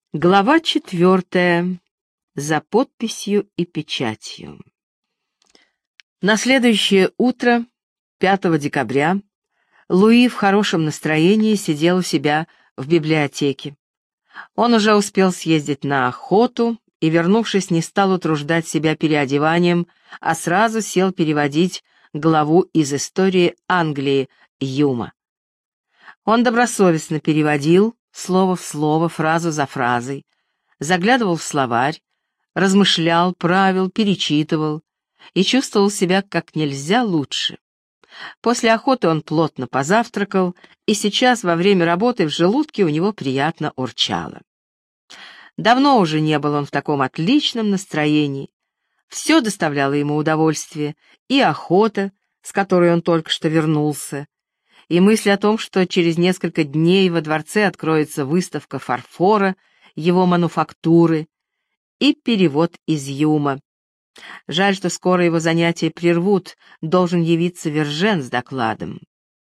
Глава 4. За подписью и печатью. На следующее утро, 5 декабря, Луи в хорошем настроении сидел у себя в библиотеке. Он уже успел съездить на охоту и, вернувшись, не стал утруждать себя переодеванием, а сразу сел переводить главу из истории Англии Юма. Он добросовестно переводил, слово в слово, фразу за фразой, заглядывал в словарь, размышлял, правил, перечитывал и чувствовал себя как нельзя лучше. После охоты он плотно позавтракал, и сейчас во время работы в желудке у него приятно урчало. Давно уже не был он в таком отличном настроении. Все доставляло ему удовольствие, и охота, с которой он только что вернулся, и мысль о том, что через несколько дней во дворце откроется выставка фарфора, его мануфактуры, и перевод из Юма. Жаль, что скоро его занятия прервут, должен явиться Вержен с докладом.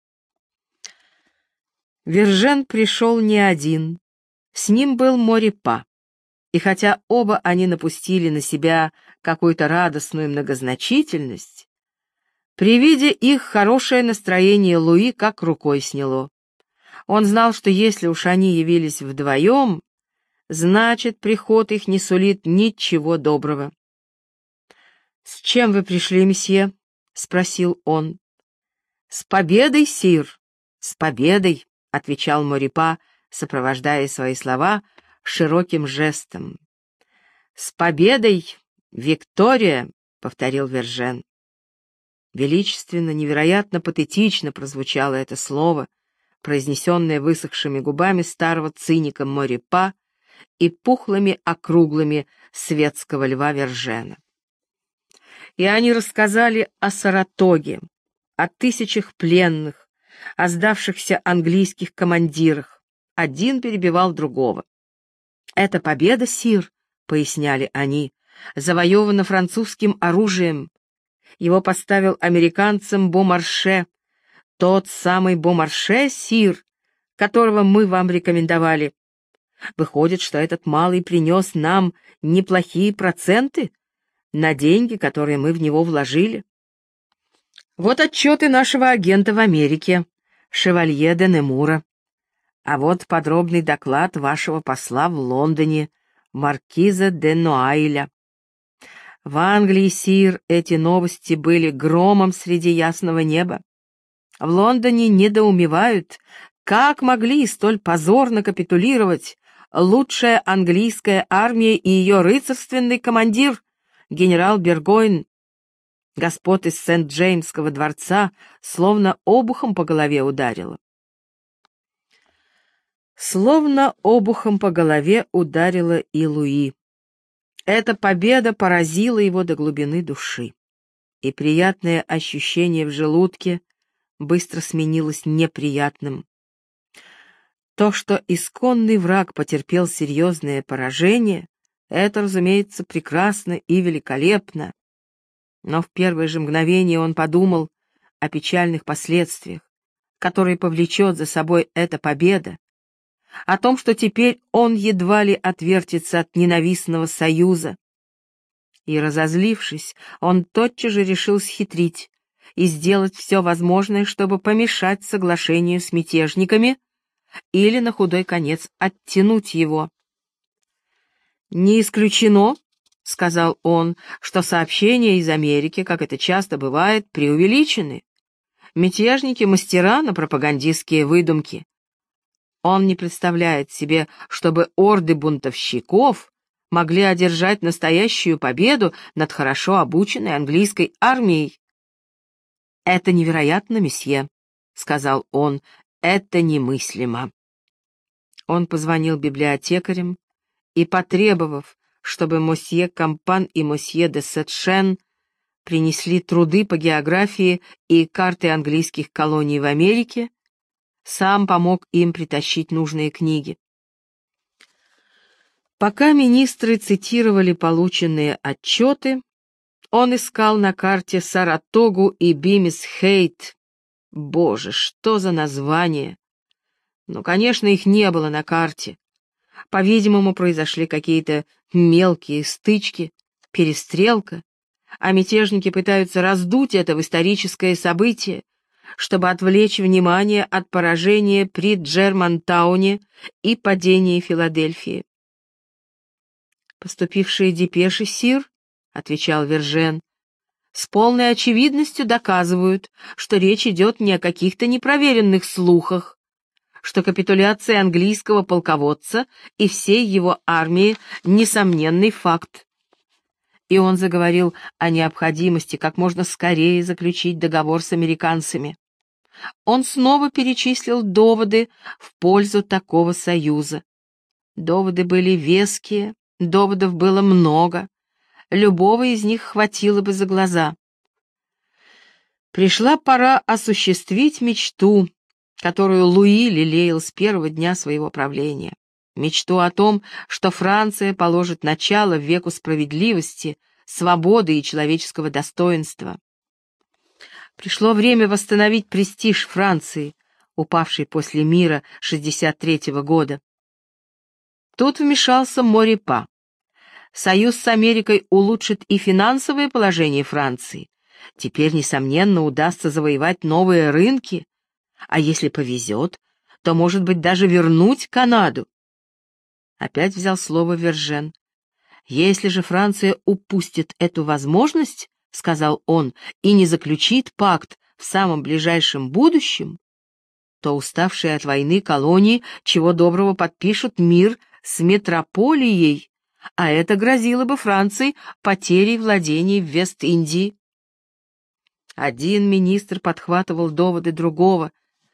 Вержен пришел не один, с ним был Морипа, и хотя оба они напустили на себя какую-то радостную многозначительность, при виде их хорошее настроение Луи как рукой сняло. Он знал, что если уж они явились вдвоем, значит, приход их не сулит ничего доброго. «С чем вы пришли, месье?» — спросил он. «С победой, сир, с победой», — отвечал Морипа, сопровождая свои слова широким жестом. «С победой, Виктория», — повторил Вержен. Величественно, невероятно патетично прозвучало это слово, произнесенное высохшими губами старого циника Морипа и пухлыми округлыми светского льва Вержена. И они рассказали о Саратоге, о тысячах пленных, о сдавшихся английских командирах. Один перебивал другого. «Это победа, сир», — поясняли они, — «завоевана французским оружием. Его поставил американцам Бомарше, тот самый Бомарше, сир, которого мы вам рекомендовали. Выходит, что этот малый принес нам неплохие проценты на деньги, которые мы в него вложили. Вот отчеты нашего агента в Америке, шевалье де Немура. А вот подробный доклад вашего посла в Лондоне, маркиза де Нуайля. В Англии, сир, эти новости были громом среди ясного неба. В Лондоне недоумевают, как могли столь позорно капитулировать лучшая английская армия и ее рыцарственный командир, генерал Бергойн. Господ из Сент-Джеймского дворца словно обухом по голове ударило. Словно обухом по голове ударило и Луи. Эта победа поразила его до глубины души, и приятное ощущение в желудке быстро сменилось неприятным. То, что исконный враг потерпел серьезное поражение, это, разумеется, прекрасно и великолепно, но в первое же мгновение он подумал о печальных последствиях, которые повлечет за собой эта победа, о том, что теперь он едва ли отвертится от ненавистного союза. И, разозлившись, он тотчас же решил схитрить и сделать все возможное, чтобы помешать соглашению с мятежниками или, на худой конец, оттянуть его. «Не исключено, — сказал он, — что сообщения из Америки, как это часто бывает, преувеличены. Мятежники — мастера на пропагандистские выдумки. Он не представляет себе, чтобы орды бунтовщиков могли одержать настоящую победу над хорошо обученной английской армией. «Это невероятно, месье», — сказал он, — «это немыслимо». Он позвонил библиотекарям и, потребовав, чтобы мосье Кампан и мосье де Сет-Шен принесли труды по географии и карты английских колоний в Америке, сам помог им притащить нужные книги. Пока министры цитировали полученные отчеты, он искал на карте Саратогу и Бимис-Хейт. Боже, что за название! Ну, конечно, их не было на карте. По-видимому, произошли какие-то мелкие стычки, перестрелка, а мятежники пытаются раздуть это в историческое событие, чтобы отвлечь внимание от поражения при Джермантауне и падения Филадельфии. «Поступившие депеши, сир, — отвечал Вержен, — с полной очевидностью доказывают, что речь идет не о каких-то непроверенных слухах, что капитуляция английского полководца и всей его армии — несомненный факт». И он заговорил о необходимости как можно скорее заключить договор с американцами. Он снова перечислил доводы в пользу такого союза. Доводы были веские, доводов было много, любого из них хватило бы за глаза. Пришла пора осуществить мечту, которую Луи лелеял с первого дня своего правления. Мечту о том, что Франция положит начало веку справедливости, свободы и человеческого достоинства. Пришло время восстановить престиж Франции, упавший после мира 63-го года. Тут вмешался Морепа. Союз с Америкой улучшит и финансовое положение Франции. Теперь, несомненно, удастся завоевать новые рынки, а если повезет, то, может быть, даже вернуть Канаду. Опять взял слово Вержен. «Если же Франция упустит эту возможность, — сказал он, — и не заключит пакт в самом ближайшем будущем, то уставшие от войны колонии чего доброго подпишут мир с метрополией, а это грозило бы Франции потерей владений в Вест-Индии». Один министр подхватывал доводы другого.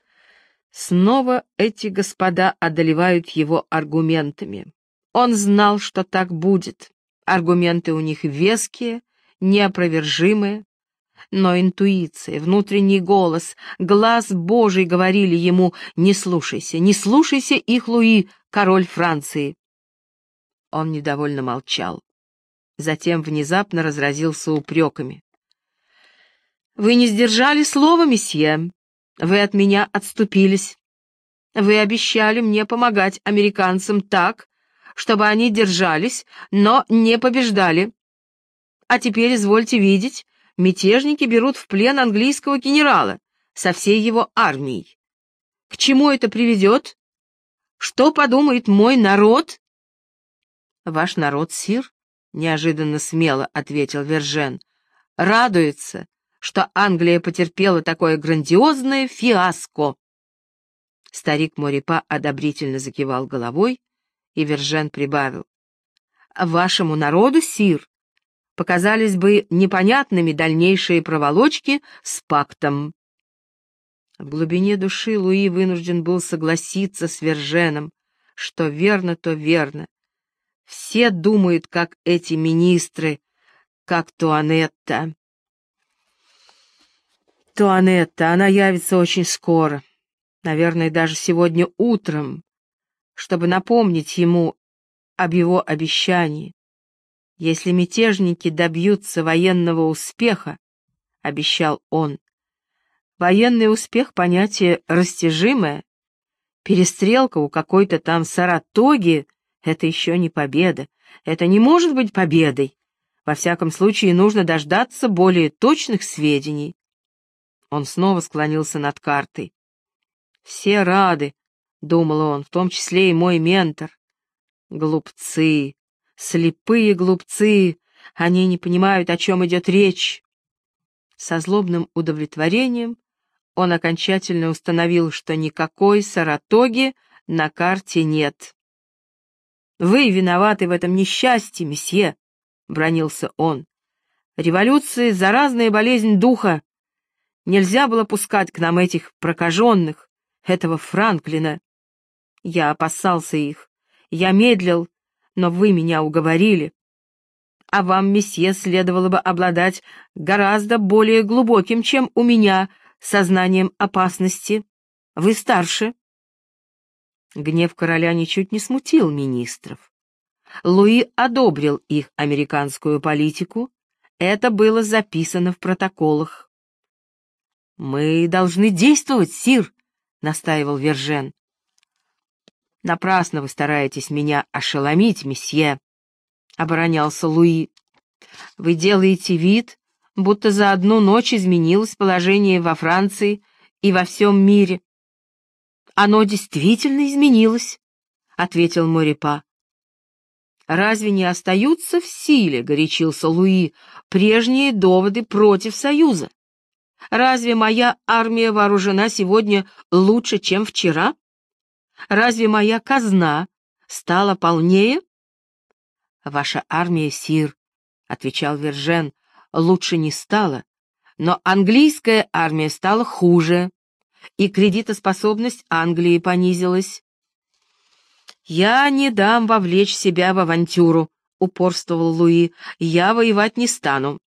Снова эти господа одолевают его аргументами. Он знал, что так будет. Аргументы у них веские, неопровержимые, но интуиция, внутренний голос, глаз Божий говорили ему: «Не слушайся, не слушайся их, Луи, король Франции». Он недовольно молчал. Затем внезапно разразился упреками. «Вы не сдержали слова, месье. Вы от меня отступились. Вы обещали мне помогать американцам так, чтобы они держались, но не побеждали. А теперь, извольте видеть, мятежники берут в плен английского генерала со всей его армией. К чему это приведет? Что подумает мой народ?» «Ваш народ, сир, — неожиданно смело ответил Вержен, — радуется, что Англия потерпела такое грандиозное фиаско». Старик Морепа одобрительно закивал головой, и Вержен прибавил: «Вашему народу, сир, показались бы непонятными дальнейшие проволочки с пактом». В глубине души Луи вынужден был согласиться с Верженом, что верно, то верно. Все думают, как эти министры, как Туанетта. Туанетта, она явится очень скоро, наверное, даже сегодня утром, чтобы напомнить ему об его обещании. Если мятежники добьются военного успеха, — обещал он. Военный успех — понятие растяжимое. Перестрелка у какой-то там Саратоги — это еще не победа. Это не может быть победой. Во всяком случае, нужно дождаться более точных сведений. Он снова склонился над картой. «Все рады», — думал он, — «в том числе и мой ментор». Глупцы, слепые глупцы, они не понимают, о чем идет речь. Со злобным удовлетворением он окончательно установил, что никакой Саратоги на карте нет. «Вы виноваты в этом несчастье, месье», — бранился он. «Революция — заразная болезнь духа. Нельзя было пускать к нам этих прокаженных, этого Франклина. Я опасался их, я медлил, но вы меня уговорили. А вам, месье, следовало бы обладать гораздо более глубоким, чем у меня, сознанием опасности. Вы старше». Гнев короля ничуть не смутил министров. Луи одобрил их американскую политику, это было записано в протоколах. «Мы должны действовать, сир», — настаивал Вержен. Напрасно вы стараетесь меня ошеломить, месье, — оборонялся Луи. Вы делаете вид, будто за одну ночь изменилось положение во Франции и во всем мире. Оно действительно изменилось, — ответил Морепа. Разве не остаются в силе, — горячился Луи, — прежние доводы против Союза? Разве моя армия вооружена сегодня лучше, чем вчера? Разве моя казна стала полнее? — Ваша армия, сир, — отвечал Вержен, — лучше не стала, но английская армия стала хуже, и кредитоспособность Англии понизилась. «Я не дам вовлечь себя в авантюру», — упорствовал Луи, — «я воевать не стану».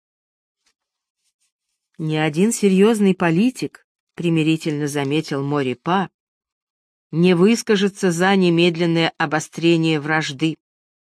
«Ни один серьезный политик», — примирительно заметил Морепа, — «не выскажется за немедленное обострение вражды».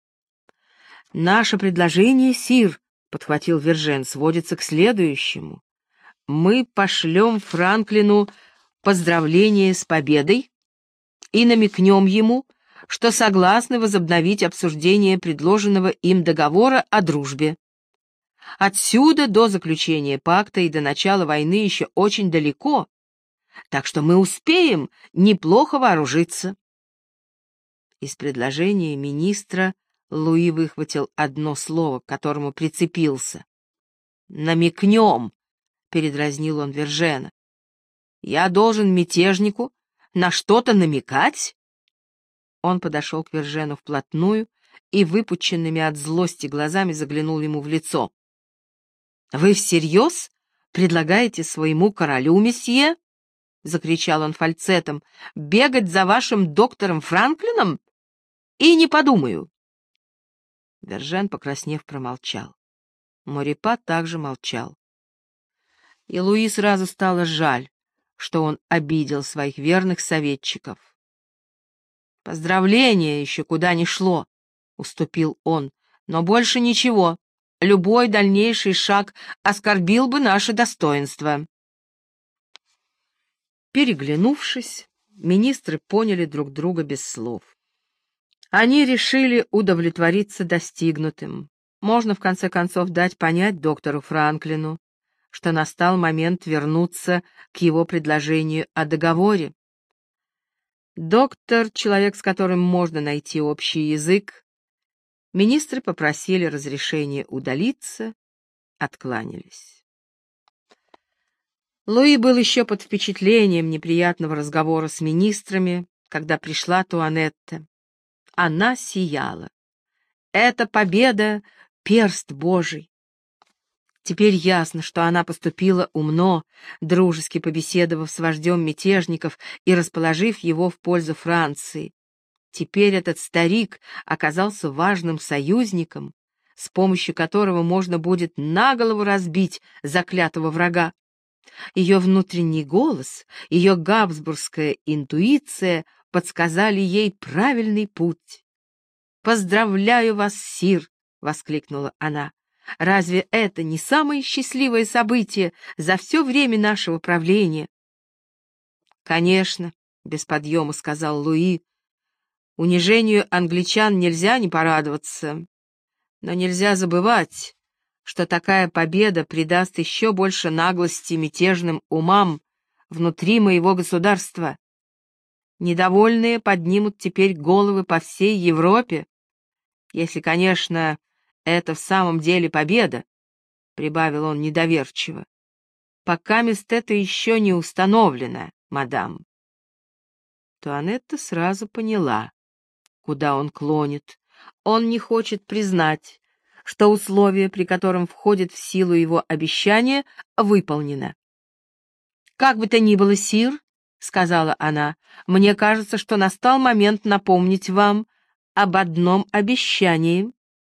«Наше предложение, сир», — подхватил Вержен, — «сводится к следующему. Мы пошлем Франклину поздравление с победой и намекнем ему, что согласны возобновить обсуждение предложенного им договора о дружбе. Отсюда до заключения пакта и до начала войны еще очень далеко, так что мы успеем неплохо вооружиться». Из предложения министра Луи выхватил одно слово, к которому прицепился. «Намекнем», — передразнил он Вержена. «Я должен мятежнику на что-то намекать?» Он подошел к Вержену вплотную и выпученными от злости глазами заглянул ему в лицо. «Вы всерьез предлагаете своему королю, месье?» — закричал он фальцетом. «Бегать за вашим доктором Франклином? И не подумаю!» Вержен, покраснев, промолчал. Морепа также молчал. И Луи сразу стало жаль, что он обидел своих верных советчиков. «Поздравление еще куда ни шло», — уступил он, — «но больше ничего. Любой дальнейший шаг оскорбил бы наше достоинство». Переглянувшись, министры поняли друг друга без слов. Они решили удовлетвориться достигнутым. Можно, в конце концов, дать понять доктору Франклину, что настал момент вернуться к его предложению о договоре. Доктор — человек, с которым можно найти общий язык. Министры попросили разрешения удалиться, откланялись. Луи был еще под впечатлением неприятного разговора с министрами, когда пришла Туанетта. Она сияла. Эта победа — перст Божий. Теперь ясно, что она поступила умно, дружески побеседовав с вождем мятежников и расположив его в пользу Франции. Теперь этот старик оказался важным союзником, с помощью которого можно будет на голову разбить заклятого врага. Ее внутренний голос, ее габсбургская интуиция подсказали ей правильный путь. «Поздравляю вас, сир!» — воскликнула она. «Разве это не самое счастливое событие за все время нашего правления?» «Конечно», — без подъема сказал Луи, — «унижению англичан нельзя не порадоваться, но нельзя забывать, что такая победа придаст еще больше наглости мятежным умам внутри моего государства. Недовольные поднимут теперь головы по всей Европе, если, конечно, это в самом деле победа», — прибавил он недоверчиво. «Покамест это еще не установлено, мадам». Туанетта сразу поняла, куда он клонит. Он не хочет признать, что условие, при котором входит в силу его обещание, выполнено. «Как бы то ни было, сир, — сказала она, — мне кажется, что настал момент напомнить вам об одном обещании».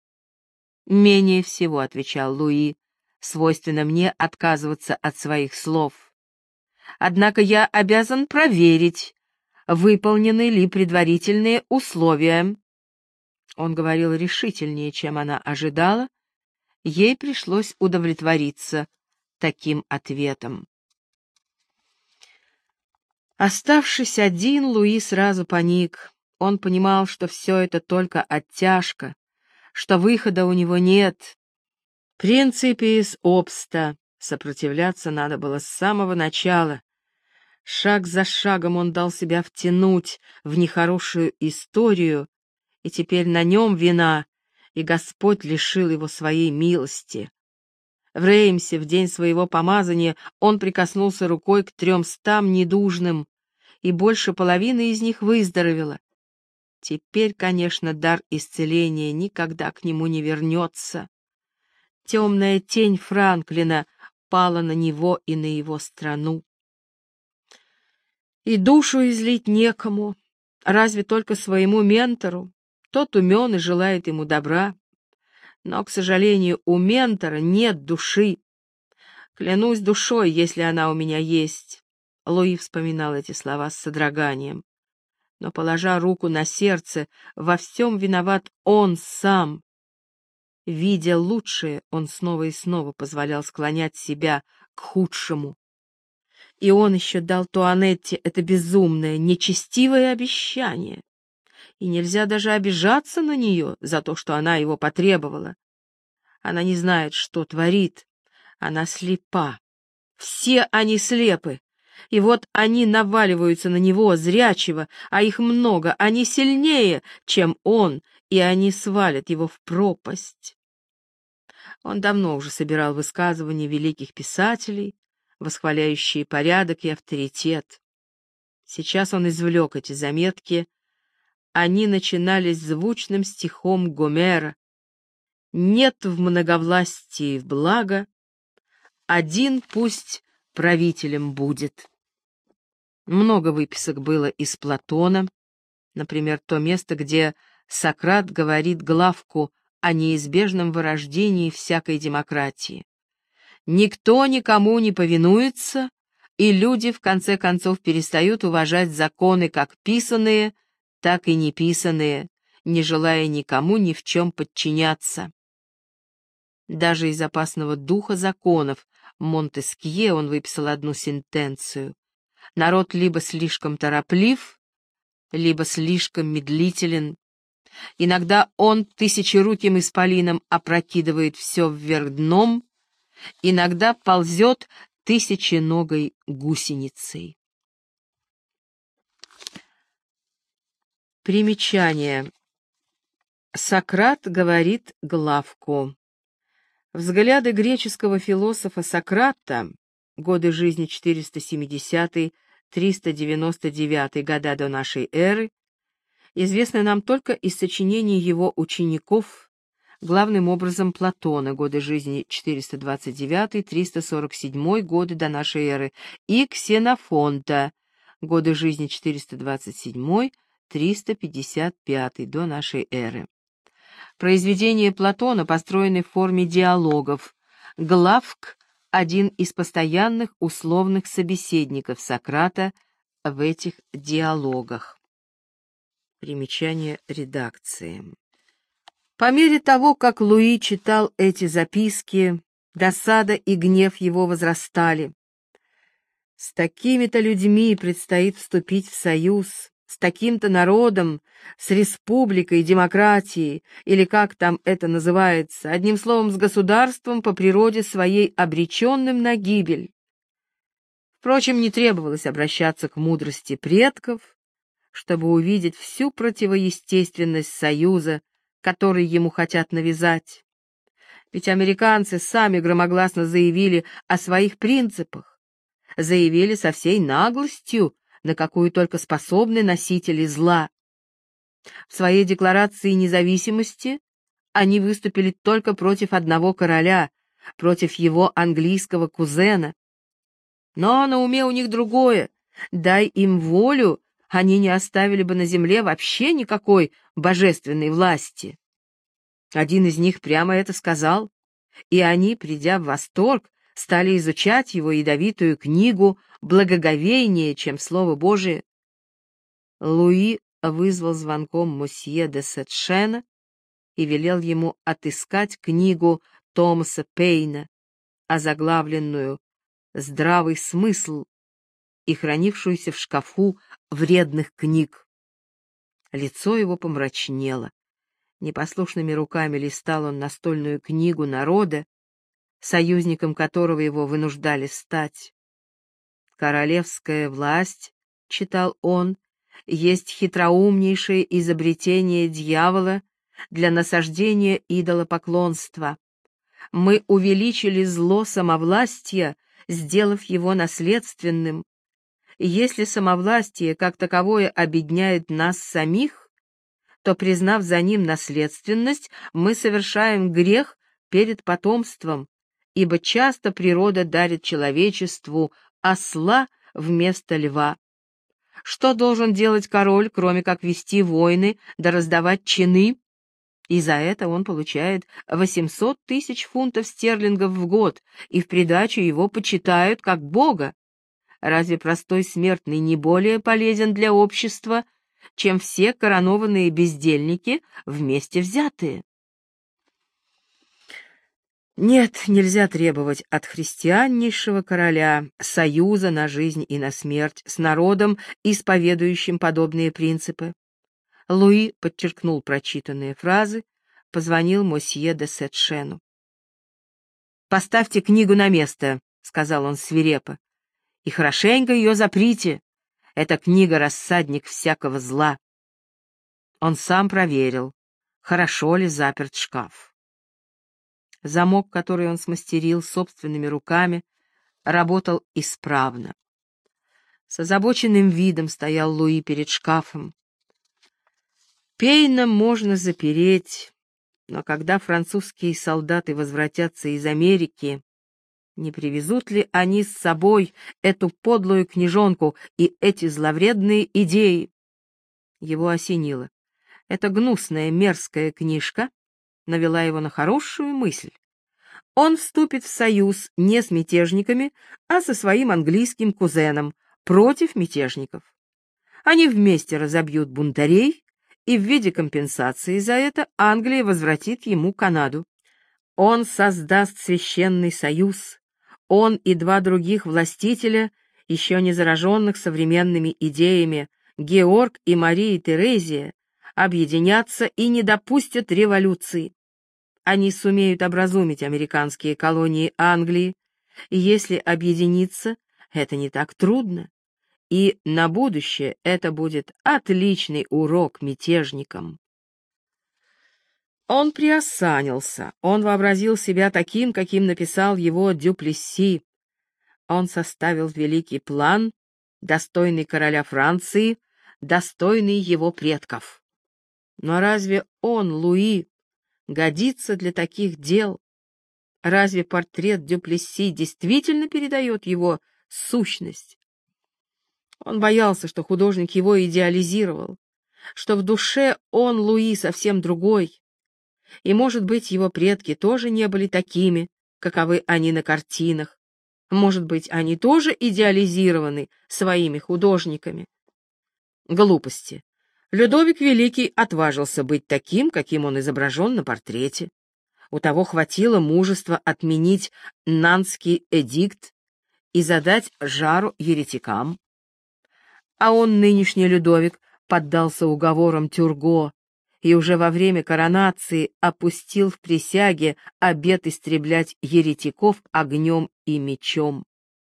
«Менее всего, — отвечал Луи, — свойственно мне отказываться от своих слов. Однако я обязан проверить, выполнены ли предварительные условия». Он говорил решительнее, чем она ожидала. Ей пришлось удовлетвориться таким ответом. Оставшись один, Луи сразу паник. Он понимал, что все это только оттяжка, что выхода у него нет. Принципис обста. Сопротивляться надо было с самого начала. Шаг за шагом он дал себя втянуть в нехорошую историю, и теперь на нем вина, и Господь лишил его своей милости. В Реймсе в день своего помазания он прикоснулся рукой к 300 недужным, и больше половины из них выздоровело. Теперь, конечно, дар исцеления никогда к нему не вернется. Темная тень Франклина пала на него и на его страну. И душу излить некому, разве только своему ментору. Тот умен и желает ему добра. Но, к сожалению, у ментора нет души. Клянусь душой, если она у меня есть. Луи вспоминал эти слова с содроганием. Но, положа руку на сердце, во всем виноват он сам. Видя лучшее, он снова и снова позволял склонять себя к худшему. И он еще дал Туанетте это безумное, нечестивое обещание. И нельзя даже обижаться на нее за то, что она его потребовала. Она не знает, что творит. Она слепа. Все они слепы. И вот они наваливаются на него, зрячего, а их много, они сильнее, чем он, и они свалят его в пропасть. Он давно уже собирал высказывания великих писателей, восхваляющие порядок и авторитет. Сейчас он извлек эти заметки. Они начинались звучным стихом Гомера: «Нет в многовластии благо, один пусть правителем будет». Много выписок было из Платона, например, то место, где Сократ говорит Главку о неизбежном вырождении всякой демократии. Никто никому не повинуется, и люди в конце концов перестают уважать законы как писанные, так и неписанные, не желая никому ни в чем подчиняться. Даже из опасного духа законов Монтескье он выписал одну сентенцию: народ либо слишком тороплив, либо слишком медлителен. Иногда он тысячеруким исполином опрокидывает все вверх дном, иногда ползет тысяченогой гусеницей. Примечание. Сократ говорит Главку. Взгляды греческого философа Сократа, годы жизни 470-399 года до нашей эры, известны нам только из сочинений его учеников, главным образом Платона, годы жизни 429-347 годы до нашей эры, и Ксенофонта, годы жизни 427-355 до нашей эры. Произведения Платона построены в форме диалогов. Главк — один из постоянных условных собеседников Сократа в этих диалогах. Примечание редакции. По мере того, как Луи читал эти записки, досада и гнев его возрастали. С такими-то людьми предстоит вступить в союз, с таким-то народом, с республикой, демократией, или как там это называется, одним словом, с государством по природе своей обреченным на гибель. Впрочем, не требовалось обращаться к мудрости предков, чтобы увидеть всю противоестественность союза, который ему хотят навязать. Ведь американцы сами громогласно заявили о своих принципах, заявили со всей наглостью, на какую только способны носители зла. В своей декларации независимости они выступили только против одного короля, против его английского кузена. Но на уме у них другое. Дай им волю, они не оставили бы на земле вообще никакой божественной власти. Один из них прямо это сказал, и они, придя в восторг, стали изучать его ядовитую книгу благоговейнее, чем Слово Божие. Луи вызвал звонком мосье де Сетшена и велел ему отыскать книгу Томаса Пейна, озаглавленную «Здравый смысл» и хранившуюся в шкафу вредных книг. Лицо его помрачнело. Непослушными руками листал он настольную книгу народа, союзником которого его вынуждали стать. «Королевская власть», — читал он, — «есть хитроумнейшее изобретение дьявола для насаждения идолопоклонства. Мы увеличили зло самовластия, сделав его наследственным. Если самовластие как таковое обедняет нас самих, то, признав за ним наследственность, мы совершаем грех перед потомством, ибо часто природа дарит человечеству осла вместо льва. Что должен делать король, кроме как вести войны да раздавать чины? И за это он получает 800 тысяч фунтов стерлингов в год, и в придачу его почитают как бога. Разве простой смертный не более полезен для общества, чем все коронованные бездельники вместе взятые? Нет, нельзя требовать от христианнейшего короля союза на жизнь и на смерть с народом, исповедующим подобные принципы. Луи подчеркнул прочитанные фразы, позвонил мосье де Сет-Шену. «Поставьте книгу на место», — сказал он свирепо, — «и хорошенько ее заприте. Эта книга — рассадник всякого зла». Он сам проверил, хорошо ли заперт шкаф. Замок, который он смастерил собственными руками, работал исправно. С озабоченным видом стоял Луи перед шкафом. Пейна можно запереть, но когда французские солдаты возвратятся из Америки, не привезут ли они с собой эту подлую книжонку и эти зловредные идеи? Его осенило. Эта гнусная, мерзкая книжка навела его на хорошую мысль. Он вступит в союз не с мятежниками, а со своим английским кузеном против мятежников. Они вместе разобьют бунтарей, и в виде компенсации за это Англия возвратит ему Канаду. Он создаст священный союз. Он и два других властителя, еще не зараженных современными идеями, Георг и Мария Терезия, объединятся и не допустят революции. Они сумеют образумить американские колонии Англии, и если объединиться, это не так трудно. И на будущее это будет отличный урок мятежникам. Он приосанился, он вообразил себя таким, каким написал его Дюплесси. Он составил великий план, достойный короля Франции, достойный его предков. Но разве он, Луи, годится для таких дел? Разве портрет Дюплесси действительно передает его сущность? Он боялся, что художник его идеализировал, что в душе он, Луи, совсем другой, и, может быть, его предки тоже не были такими, каковы они на картинах, может быть, они тоже идеализированы своими художниками. Глупости. Людовик Великий отважился быть таким, каким он изображен на портрете. У того хватило мужества отменить Нанский эдикт и задать жару еретикам. А он, нынешний Людовик, поддался уговорам Тюрго и уже во время коронации опустил в присяге обет истреблять еретиков огнем и мечом.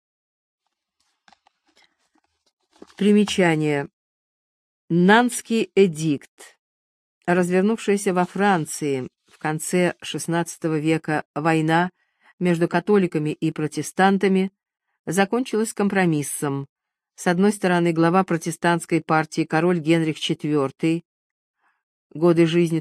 Примечание. Нанский эдикт. Развернувшаяся во Франции в конце XVI века война между католиками и протестантами закончилась компромиссом. С одной стороны, глава протестантской партии король Генрих IV, годы жизни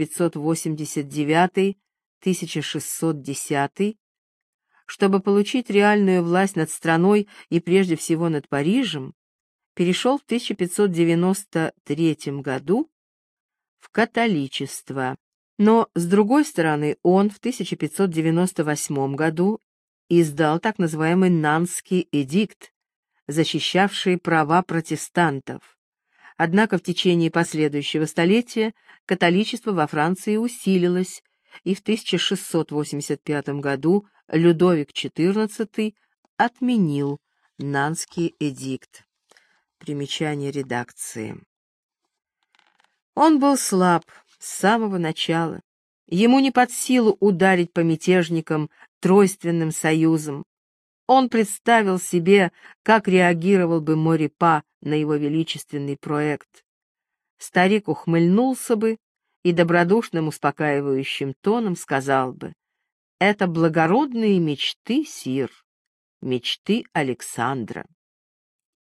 1589-1610, чтобы получить реальную власть над страной и прежде всего над Парижем, перешел в 1593 году в католичество. Но, с другой стороны, он в 1598 году издал так называемый Нанский эдикт, защищавший права протестантов. Однако в течение последующего столетия католичество во Франции усилилось, и в 1685 году Людовик XIV отменил Нанский эдикт. Примечание редакции. Он был слаб с самого начала. Ему не под силу ударить по мятежникам тройственным союзом. Он представил себе, как реагировал бы Морепа на его величественный проект. Старик ухмыльнулся бы и добродушным успокаивающим тоном сказал бы: «Это благородные мечты, сир, мечты Александра».